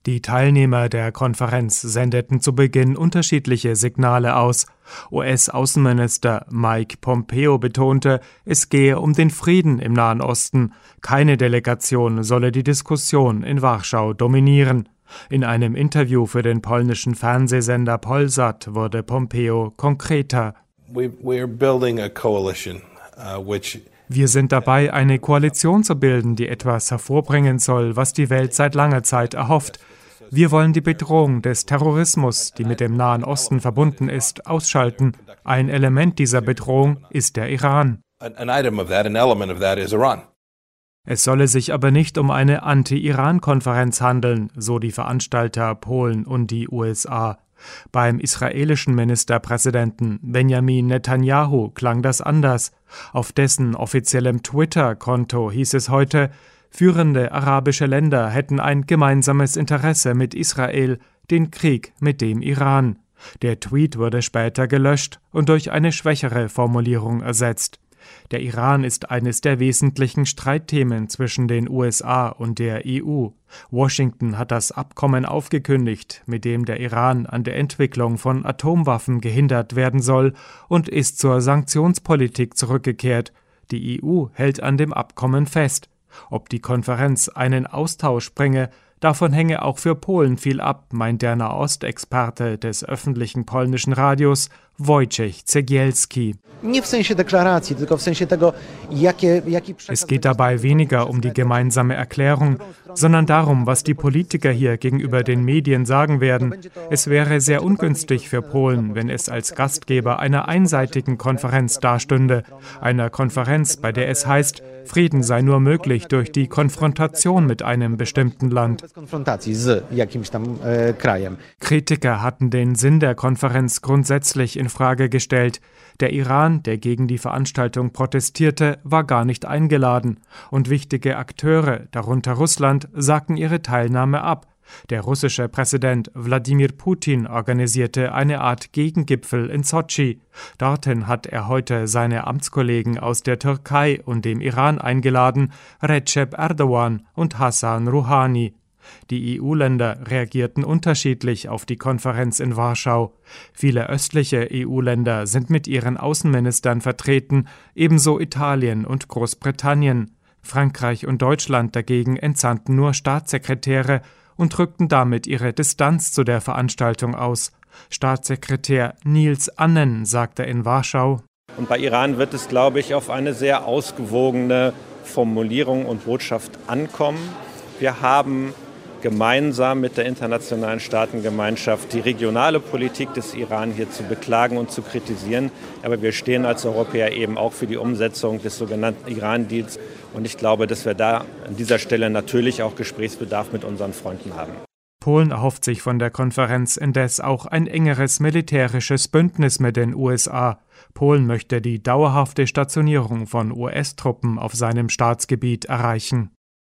Die Teilnehmer der Konferenz sendeten zu Beginn unterschiedliche Signale aus. US-Außenminister Mike Pompeo betonte, es gehe um den Frieden im Nahen Osten. Keine Delegation solle die Diskussion in Warschau dominieren. In einem Interview für den polnischen Fernsehsender Polsat wurde Pompeo konkreter. Wir sind dabei, eine Koalition zu bilden, die etwas hervorbringen soll, was die Welt seit langer Zeit erhofft. Wir wollen die Bedrohung des Terrorismus, die mit dem Nahen Osten verbunden ist, ausschalten. Ein Element dieser Bedrohung ist der Iran. Es solle sich aber nicht um eine Anti-Iran-Konferenz handeln, so die Veranstalter Polen und die USA. Beim israelischen Ministerpräsidenten Benjamin Netanyahu klang das anders. Auf dessen offiziellem Twitter-Konto hieß es heute, führende arabische Länder hätten ein gemeinsames Interesse mit Israel, den Krieg mit dem Iran. Der Tweet wurde später gelöscht und durch eine schwächere Formulierung ersetzt. Der Iran ist eines der wesentlichen Streitthemen zwischen den USA und der EU. Washington hat das Abkommen aufgekündigt, mit dem der Iran an der Entwicklung von Atomwaffen gehindert werden soll, und ist zur Sanktionspolitik zurückgekehrt. Die EU hält an dem Abkommen fest. Ob die Konferenz einen Austausch bringe, davon hänge auch für Polen viel ab, meint der Nahostexperte des öffentlichen polnischen Radios Wojciech Cegielski. Es geht dabei weniger um die gemeinsame Erklärung, sondern darum, was die Politiker hier gegenüber den Medien sagen werden. Es wäre sehr ungünstig für Polen, wenn es als Gastgeber einer einseitigen Konferenz dastünde. Einer Konferenz, bei der es heißt, Frieden sei nur möglich durch die Konfrontation mit einem bestimmten Land. Kritiker hatten den Sinn der Konferenz grundsätzlich in Frage gestellt. Der Iran, der gegen die Veranstaltung protestierte, war gar nicht eingeladen. Und wichtige Akteure, darunter Russland, sagten ihre Teilnahme ab. Der russische Präsident Wladimir Putin organisierte eine Art Gegengipfel in Sotschi. Dorthin hat er heute seine Amtskollegen aus der Türkei und dem Iran eingeladen, Recep Erdogan und Hassan Rouhani. Die EU-Länder reagierten unterschiedlich auf die Konferenz in Warschau. Viele östliche EU-Länder sind mit ihren Außenministern vertreten, ebenso Italien und Großbritannien. Frankreich und Deutschland dagegen entsandten nur Staatssekretäre und drückten damit ihre Distanz zu der Veranstaltung aus. Staatssekretär Niels Annen sagte in Warschau: Und bei Iran wird es, glaube ich, auf eine sehr ausgewogene Formulierung und Botschaft ankommen. Wir haben gemeinsam mit der internationalen Staatengemeinschaft die regionale Politik des Iran hier zu beklagen und zu kritisieren. Aber wir stehen als Europäer eben auch für die Umsetzung des sogenannten Iran-Deals. Und ich glaube, dass wir da an dieser Stelle natürlich auch Gesprächsbedarf mit unseren Freunden haben. Polen erhofft sich von der Konferenz indes auch ein engeres militärisches Bündnis mit den USA. Polen möchte die dauerhafte Stationierung von US-Truppen auf seinem Staatsgebiet erreichen.